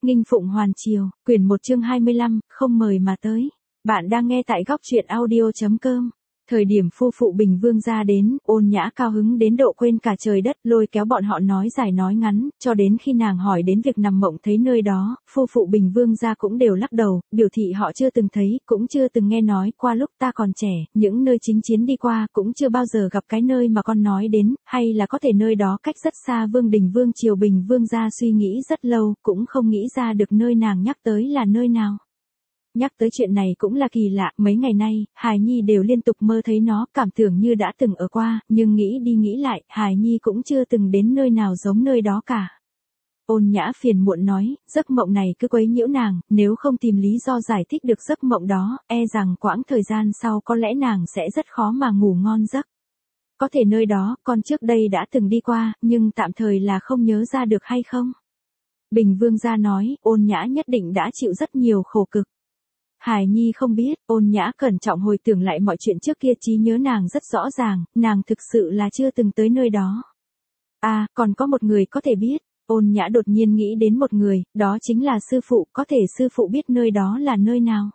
Nghinh Phụng Hoàn Triều, quyển 1 chương 25, không mời mà tới. Bạn đang nghe tại góc truyện audio.com. Thời điểm phu phụ Bình Vương gia đến, Ôn Nhã cao hứng đến độ quên cả trời đất, lôi kéo bọn họ nói dài nói ngắn, cho đến khi nàng hỏi đến việc nằm mộng thấy nơi đó, phu phụ Bình Vương gia cũng đều lắc đầu, biểu thị họ chưa từng thấy, cũng chưa từng nghe nói qua lúc ta còn trẻ, những nơi chính chiến đi qua cũng chưa bao giờ gặp cái nơi mà con nói đến, hay là có thể nơi đó cách rất xa Vương Đình Vương triều. Bình Vương gia suy nghĩ rất lâu, cũng không nghĩ ra được nơi nàng nhắc tới là nơi nào. Nhắc tới chuyện này cũng là kỳ lạ, mấy ngày nay, Hài Nhi đều liên tục mơ thấy nó, cảm tưởng như đã từng ở qua, nhưng nghĩ đi nghĩ lại, Hài Nhi cũng chưa từng đến nơi nào giống nơi đó cả. Ôn Nhã phiền muộn nói, giấc mộng này cứ quấy nhiễu nàng, nếu không tìm lý do giải thích được giấc mộng đó, e rằng quãng thời gian sau có lẽ nàng sẽ rất khó mà ngủ ngon giấc. Có thể nơi đó, con trước đây đã từng đi qua, nhưng tạm thời là không nhớ ra được hay không? Bình Vương gia nói, Ôn Nhã nhất định đã chịu rất nhiều khổ cực. Hài Nhi không biết. Ôn Nhã cẩn trọng hồi tưởng lại mọi chuyện trước kia, trí nhớ nàng rất rõ ràng, nàng thực sự là chưa từng tới nơi đó. À, còn có một người có thể biết. Ôn Nhã đột nhiên nghĩ đến một người, đó chính là sư phụ, có thể sư phụ biết nơi đó là nơi nào.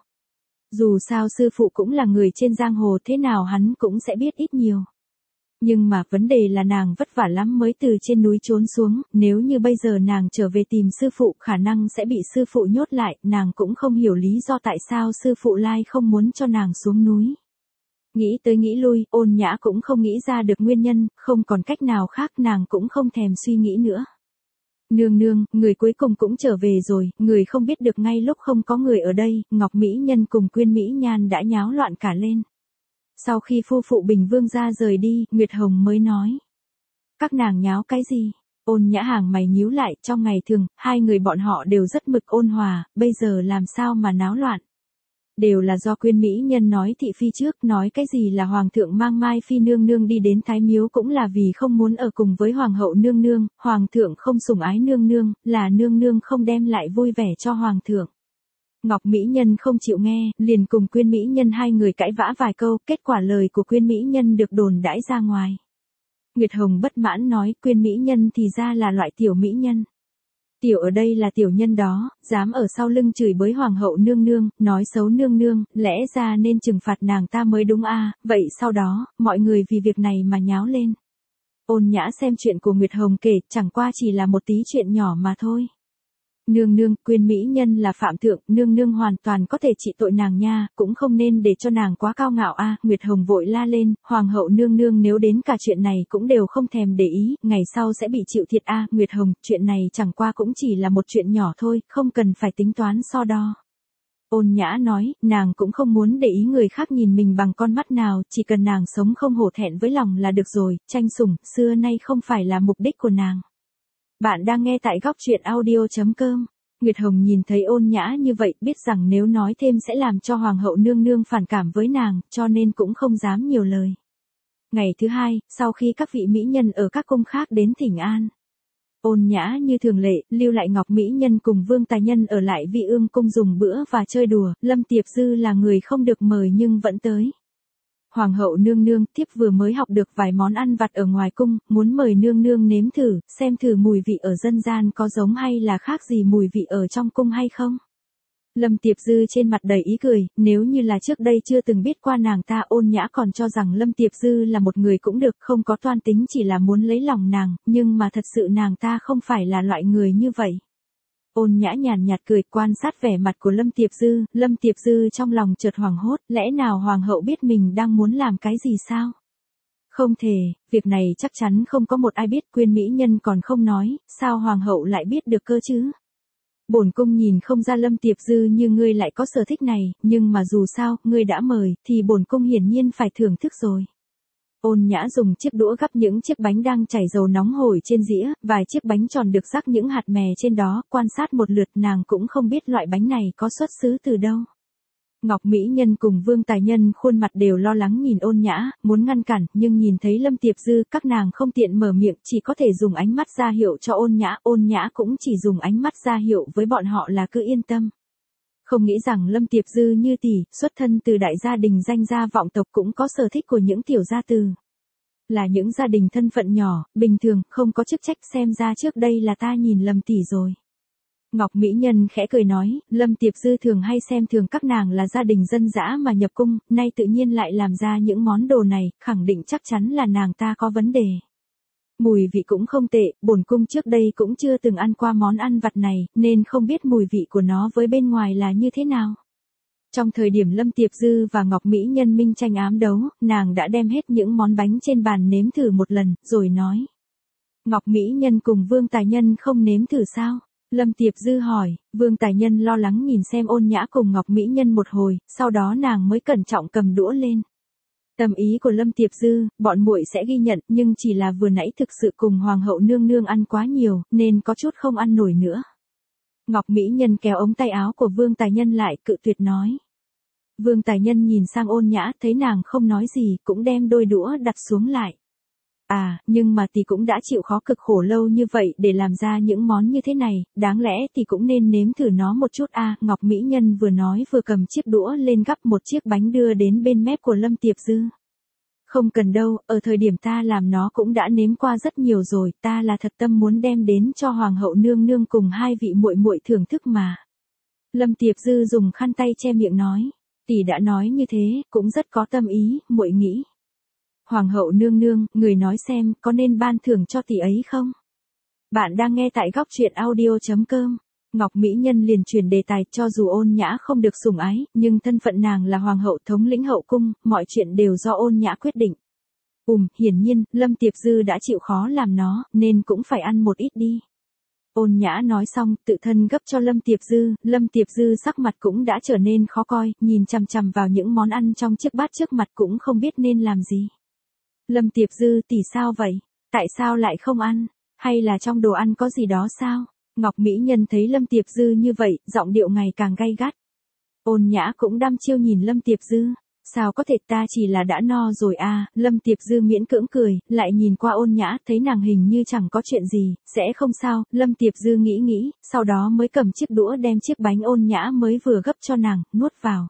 Dù sao sư phụ cũng là người trên giang hồ, thế nào hắn cũng sẽ biết ít nhiều. Nhưng mà vấn đề là nàng vất vả lắm mới từ trên núi trốn xuống, nếu như bây giờ nàng trở về tìm sư phụ khả năng sẽ bị sư phụ nhốt lại, nàng cũng không hiểu lý do tại sao sư phụ Lai không muốn cho nàng xuống núi. Nghĩ tới nghĩ lui, Ôn Nhã cũng không nghĩ ra được nguyên nhân, không còn cách nào khác nàng cũng không thèm suy nghĩ nữa. Nương nương, người cuối cùng cũng trở về rồi, người không biết được ngay lúc không có người ở đây, Ngọc Mỹ Nhân cùng Quyên Mỹ Nhan đã nháo loạn cả lên. Sau khi phu phụ Bình Vương gia rời đi, Nguyệt Hồng mới nói. Các nàng nháo cái gì? Ôn Nhã hàng mày nhíu lại, trong ngày thường, hai người bọn họ đều rất mực ôn hòa, bây giờ làm sao mà náo loạn? Đều là do Quyên Mỹ Nhân nói thị phi trước, nói cái gì là Hoàng thượng mang Mai Phi nương nương đi đến Thái Miếu cũng là vì không muốn ở cùng với Hoàng hậu nương nương, Hoàng thượng không sủng ái nương nương, là nương nương không đem lại vui vẻ cho Hoàng thượng. Ngọc Mỹ Nhân không chịu nghe, liền cùng Quyên Mỹ Nhân hai người cãi vã vài câu, kết quả lời của Quyên Mỹ Nhân được đồn đãi ra ngoài. Nguyệt Hồng bất mãn nói, Quyên Mỹ Nhân thì ra là loại tiểu mỹ nhân. Tiểu ở đây là tiểu nhân đó, dám ở sau lưng chửi bới Hoàng hậu nương nương, nói xấu nương nương, lẽ ra nên trừng phạt nàng ta mới đúng a. Vậy sau đó, mọi người vì việc này mà nháo lên. Ôn Nhã xem chuyện của Nguyệt Hồng kể, chẳng qua chỉ là một tí chuyện nhỏ mà thôi. Nương nương, Quyên Mỹ Nhân là phạm thượng, nương nương hoàn toàn có thể trị tội nàng nha, cũng không nên để cho nàng quá cao ngạo a. Nguyệt Hồng vội la lên, Hoàng hậu nương nương nếu đến cả chuyện này cũng đều không thèm để ý, ngày sau sẽ bị chịu thiệt a. Nguyệt Hồng, chuyện này chẳng qua cũng chỉ là một chuyện nhỏ thôi, không cần phải tính toán so đo. Ôn Nhã nói, nàng cũng không muốn để ý người khác nhìn mình bằng con mắt nào, chỉ cần nàng sống không hổ thẹn với lòng là được rồi, tranh sủng, xưa nay không phải là mục đích của nàng. Bạn đang nghe tại góc truyện audio.com. Nguyệt Hồng nhìn thấy Ôn Nhã như vậy, biết rằng nếu nói thêm sẽ làm cho Hoàng hậu nương nương phản cảm với nàng, cho nên cũng không dám nhiều lời. Ngày thứ hai, sau khi các vị mỹ nhân ở các cung khác đến thỉnh an, Ôn Nhã như thường lệ, lưu lại Ngọc Mỹ Nhân cùng Vương Tài Nhân ở lại Vi Ương cung dùng bữa và chơi đùa. Lâm Tiệp Dư là người không được mời nhưng vẫn tới. Hoàng hậu nương nương, thiếp vừa mới học được vài món ăn vặt ở ngoài cung, muốn mời nương nương nếm thử, xem thử mùi vị ở dân gian có giống hay là khác gì mùi vị ở trong cung hay không. Lâm Tiệp Dư trên mặt đầy ý cười, nếu như là trước đây chưa từng biết qua nàng ta, Ôn Nhã còn cho rằng Lâm Tiệp Dư là một người cũng được, không có toan tính, chỉ là muốn lấy lòng nàng, nhưng mà thật sự nàng ta không phải là loại người như vậy. Ôn Nhã nhàn nhạt cười, quan sát vẻ mặt của Lâm Tiệp Dư trong lòng chợt hoảng hốt, lẽ nào Hoàng hậu biết mình đang muốn làm cái gì sao? Không thể, việc này chắc chắn không có một ai biết, Quyên Mỹ Nhân còn không nói, sao Hoàng hậu lại biết được cơ chứ? Bổn cung nhìn không ra Lâm Tiệp Dư như ngươi lại có sở thích này, nhưng mà dù sao, ngươi đã mời, thì bổn cung hiển nhiên phải thưởng thức rồi. Ôn Nhã dùng chiếc đũa gắp những chiếc bánh đang chảy dầu nóng hổi trên dĩa, vài chiếc bánh tròn được rắc những hạt mè trên đó, quan sát một lượt nàng cũng không biết loại bánh này có xuất xứ từ đâu. Ngọc Mỹ Nhân cùng Vương Tài Nhân khuôn mặt đều lo lắng nhìn Ôn Nhã, muốn ngăn cản, nhưng nhìn thấy Lâm Tiệp Dư, các nàng không tiện mở miệng, chỉ có thể dùng ánh mắt ra hiệu cho Ôn Nhã cũng chỉ dùng ánh mắt ra hiệu với bọn họ là cứ yên tâm. Không nghĩ rằng Lâm Tiệp Dư như tỷ, xuất thân từ đại gia đình danh gia vọng tộc cũng có sở thích của những tiểu gia từ. Là những gia đình thân phận nhỏ, bình thường, không có chức trách, xem ra trước đây là ta nhìn lầm tỷ rồi. Ngọc Mỹ Nhân khẽ cười nói, Lâm Tiệp Dư thường hay xem thường các nàng là gia đình dân dã mà nhập cung, nay tự nhiên lại làm ra những món đồ này, khẳng định chắc chắn là nàng ta có vấn đề. Mùi vị cũng không tệ, bổn cung trước đây cũng chưa từng ăn qua món ăn vặt này, nên không biết mùi vị của nó với bên ngoài là như thế nào. Trong thời điểm Lâm Tiệp Dư và Ngọc Mỹ Nhân minh tranh ám đấu, nàng đã đem hết những món bánh trên bàn nếm thử một lần, rồi nói. Ngọc Mỹ Nhân cùng Vương Tài Nhân không nếm thử sao? Lâm Tiệp Dư hỏi, Vương Tài Nhân lo lắng nhìn xem Ôn Nhã cùng Ngọc Mỹ Nhân một hồi, sau đó nàng mới cẩn trọng cầm đũa lên. Tâm ý của Lâm Tiệp Dư, bọn muội sẽ ghi nhận, nhưng chỉ là vừa nãy thực sự cùng Hoàng hậu nương nương ăn quá nhiều, nên có chút không ăn nổi nữa. Ngọc Mỹ Nhân kéo ống tay áo của Vương Tài Nhân lại, cự tuyệt nói. Vương Tài Nhân nhìn sang Ôn Nhã, thấy nàng không nói gì, cũng đem đôi đũa đặt xuống lại. À, nhưng mà tỷ cũng đã chịu khó cực khổ lâu như vậy để làm ra những món như thế này, đáng lẽ tỷ cũng nên nếm thử nó một chút a. Ngọc Mỹ Nhân vừa nói vừa cầm chiếc đũa lên gắp một chiếc bánh đưa đến bên mép của Lâm Tiệp Dư. Không cần đâu, ở thời điểm ta làm nó cũng đã nếm qua rất nhiều rồi, ta là thật tâm muốn đem đến cho Hoàng hậu nương nương cùng hai vị muội muội thưởng thức mà. Lâm Tiệp Dư dùng khăn tay che miệng nói, tỷ đã nói như thế, cũng rất có tâm ý, muội nghĩ. Hoàng hậu nương nương, người nói xem, có nên ban thưởng cho tỷ ấy không? Bạn đang nghe tại góc truyện audio.com. Ngọc Mỹ Nhân liền chuyển đề tài, cho dù Ôn Nhã không được sủng ái, nhưng thân phận nàng là hoàng hậu thống lĩnh hậu cung, mọi chuyện đều do Ôn Nhã quyết định. Hiển nhiên, Lâm Tiệp Dư đã chịu khó làm nó, nên cũng phải ăn một ít đi. Ôn Nhã nói xong, tự thân gấp cho Lâm Tiệp Dư sắc mặt cũng đã trở nên khó coi, nhìn chằm chằm vào những món ăn trong chiếc bát trước mặt cũng không biết nên làm gì. Lâm Tiệp Dư tỷ sao vậy? Tại sao lại không ăn? Hay là trong đồ ăn có gì đó sao? Ngọc Mỹ Nhân thấy Lâm Tiệp Dư như vậy, giọng điệu ngày càng gay gắt. Ôn Nhã cũng đăm chiêu nhìn Lâm Tiệp Dư. Sao có thể, ta chỉ là đã no rồi à? Lâm Tiệp Dư miễn cưỡng cười, lại nhìn qua Ôn Nhã, thấy nàng hình như chẳng có chuyện gì, sẽ không sao. Lâm Tiệp Dư nghĩ, sau đó mới cầm chiếc đũa đem chiếc bánh Ôn Nhã mới vừa gấp cho nàng, nuốt vào.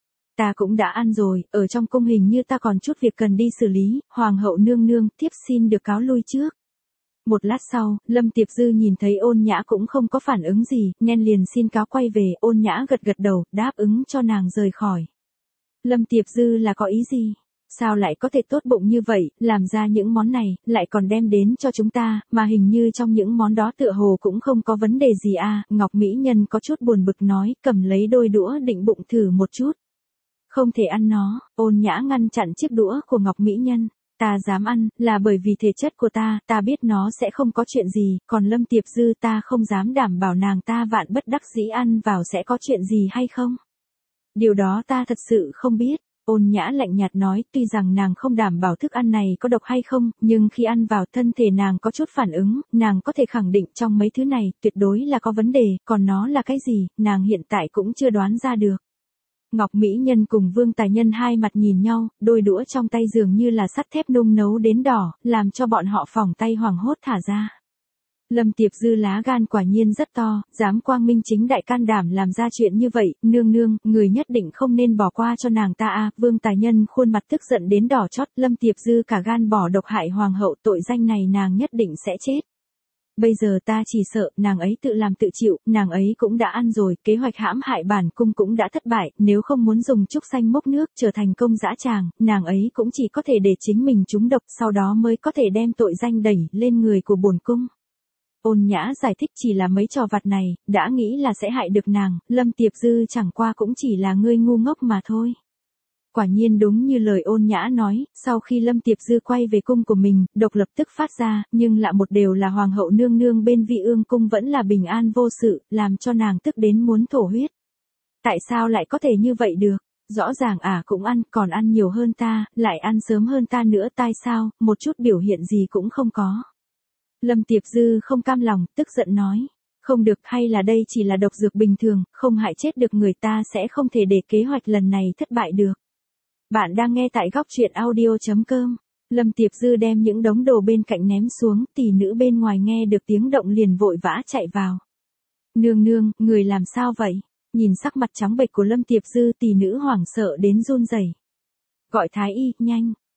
Ta cũng đã ăn rồi, ở trong cung hình như ta còn chút việc cần đi xử lý, Hoàng hậu nương nương, thiếp xin được cáo lui trước. Một lát sau, Lâm Tiệp Dư nhìn thấy Ôn Nhã cũng không có phản ứng gì, nên liền xin cáo quay về. Ôn Nhã gật đầu, đáp ứng cho nàng rời khỏi. Lâm Tiệp Dư là có ý gì? Sao lại có thể tốt bụng như vậy, làm ra những món này, lại còn đem đến cho chúng ta, mà hình như trong những món đó tựa hồ cũng không có vấn đề gì à? Ngọc Mỹ Nhân có chút buồn bực nói, cầm lấy đôi đũa định bụng thử một chút. Không thể ăn nó. Ôn Nhã ngăn chặn chiếc đũa của Ngọc Mỹ Nhân. Ta dám ăn, là bởi vì thể chất của ta biết nó sẽ không có chuyện gì, còn Lâm Tiệp Dư ta không dám đảm bảo nàng ta vạn bất đắc dĩ ăn vào sẽ có chuyện gì hay không. Điều đó ta thật sự không biết. Ôn Nhã lạnh nhạt nói, tuy rằng nàng không đảm bảo thức ăn này có độc hay không, nhưng khi ăn vào thân thể nàng có chút phản ứng, nàng có thể khẳng định trong mấy thứ này, tuyệt đối là có vấn đề, còn nó là cái gì, nàng hiện tại cũng chưa đoán ra được. Ngọc Mỹ Nhân cùng Vương Tài Nhân hai mặt nhìn nhau, đôi đũa trong tay dường như là sắt thép nung nấu đến đỏ, làm cho bọn họ phỏng tay hoảng hốt thả ra. Lâm Tiệp Dư lá gan quả nhiên rất to, dám quang minh chính đại can đảm làm ra chuyện như vậy, nương nương, người nhất định không nên bỏ qua cho nàng ta à. Vương Tài Nhân khuôn mặt tức giận đến đỏ chót, Lâm Tiệp Dư cả gan bỏ độc hại hoàng hậu, tội danh này nàng nhất định sẽ chết. Bây giờ ta chỉ sợ, nàng ấy tự làm tự chịu, nàng ấy cũng đã ăn rồi, kế hoạch hãm hại bản cung cũng đã thất bại, nếu không muốn dùng trúc xanh mốc nước trở thành công dã tràng, nàng ấy cũng chỉ có thể để chính mình trúng độc, sau đó mới có thể đem tội danh đẩy lên người của bổn cung. Ôn Nhã giải thích chỉ là mấy trò vặt này, đã nghĩ là sẽ hại được nàng, Lâm Tiệp Dư chẳng qua cũng chỉ là ngươi ngu ngốc mà thôi. Quả nhiên đúng như lời Ôn Nhã nói, sau khi Lâm Tiệp Dư quay về cung của mình, độc lập tức phát ra, nhưng lạ một điều là Hoàng hậu nương nương bên Vi Ương cung vẫn là bình an vô sự, làm cho nàng tức đến muốn thổ huyết. Tại sao lại có thể như vậy được? Rõ ràng cũng ăn, còn ăn nhiều hơn ta, lại ăn sớm hơn ta nữa, tại sao, một chút biểu hiện gì cũng không có. Lâm Tiệp Dư không cam lòng, tức giận nói. Không được, hay là đây chỉ là độc dược bình thường, không hại chết được người, ta sẽ không thể để kế hoạch lần này thất bại được. Bạn đang nghe tại góc truyện audio.com. Lâm Tiệp Dư đem những đống đồ bên cạnh ném xuống, tỷ nữ bên ngoài nghe được tiếng động liền vội vã chạy vào. Nương nương, người làm sao vậy? Nhìn sắc mặt trắng bệch của Lâm Tiệp Dư, tỷ nữ hoảng sợ đến run rẩy. Gọi thái y, nhanh.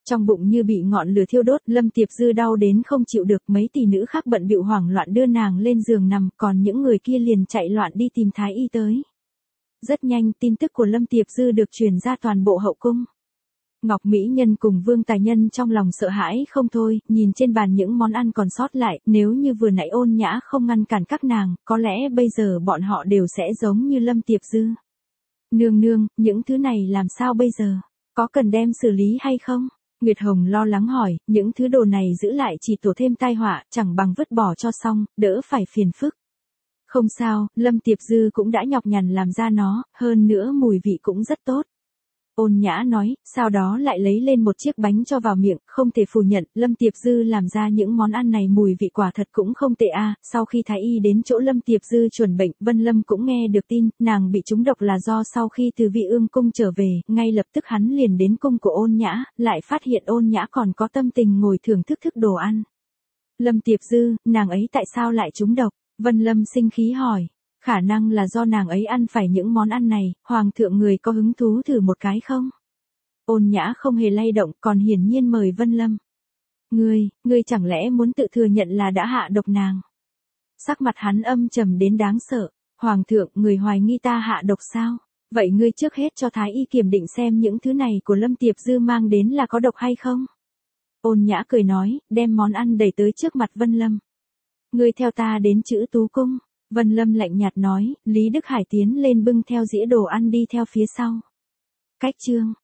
Trong bụng như bị ngọn lửa thiêu đốt, Lâm Tiệp Dư đau đến không chịu được, mấy tỷ nữ khác bận bịu hoảng loạn đưa nàng lên giường nằm, còn những người kia liền chạy loạn đi tìm thái y tới. Rất nhanh, tin tức của Lâm Tiệp Dư được truyền ra toàn bộ hậu cung. Ngọc Mỹ Nhân cùng Vương Tài Nhân trong lòng sợ hãi không thôi, nhìn trên bàn những món ăn còn sót lại, nếu như vừa nãy Ôn Nhã không ngăn cản các nàng, có lẽ bây giờ bọn họ đều sẽ giống như Lâm Tiệp Dư. Nương nương, những thứ này làm sao bây giờ? Có cần đem xử lý hay không? Nguyệt Hồng lo lắng hỏi, những thứ đồ này giữ lại chỉ tổ thêm tai họa, chẳng bằng vứt bỏ cho xong, đỡ phải phiền phức. Không sao, Lâm Tiệp Dư cũng đã nhọc nhằn làm ra nó, hơn nữa mùi vị cũng rất tốt. Ôn Nhã nói, sau đó lại lấy lên một chiếc bánh cho vào miệng, không thể phủ nhận, Lâm Tiệp Dư làm ra những món ăn này mùi vị quả thật cũng không tệ a. Sau khi thái y đến chỗ Lâm Tiệp Dư chuẩn bệnh, Vân Lâm cũng nghe được tin, nàng bị trúng độc là do sau khi từ Vị Ương cung trở về, ngay lập tức hắn liền đến cung của Ôn Nhã, lại phát hiện Ôn Nhã còn có tâm tình ngồi thưởng thức đồ ăn. Lâm Tiệp Dư, nàng ấy tại sao lại trúng độc? Vân Lâm sinh khí hỏi. Khả năng là do nàng ấy ăn phải những món ăn này, hoàng thượng người có hứng thú thử một cái không? Ôn Nhã không hề lay động, còn hiển nhiên mời Vân Lâm. Ngươi chẳng lẽ muốn tự thừa nhận là đã hạ độc nàng? Sắc mặt hắn âm trầm đến đáng sợ. Hoàng thượng, người hoài nghi ta hạ độc sao? Vậy ngươi trước hết cho thái y kiểm định xem những thứ này của Lâm Tiệp Dư mang đến là có độc hay không? Ôn Nhã cười nói, đem món ăn đẩy tới trước mặt Vân Lâm. Ngươi theo ta đến Chữ Tú cung. Vân Lâm lạnh nhạt nói, Lý Đức Hải tiến lên bưng theo dĩa đồ ăn đi theo phía sau. Cách chương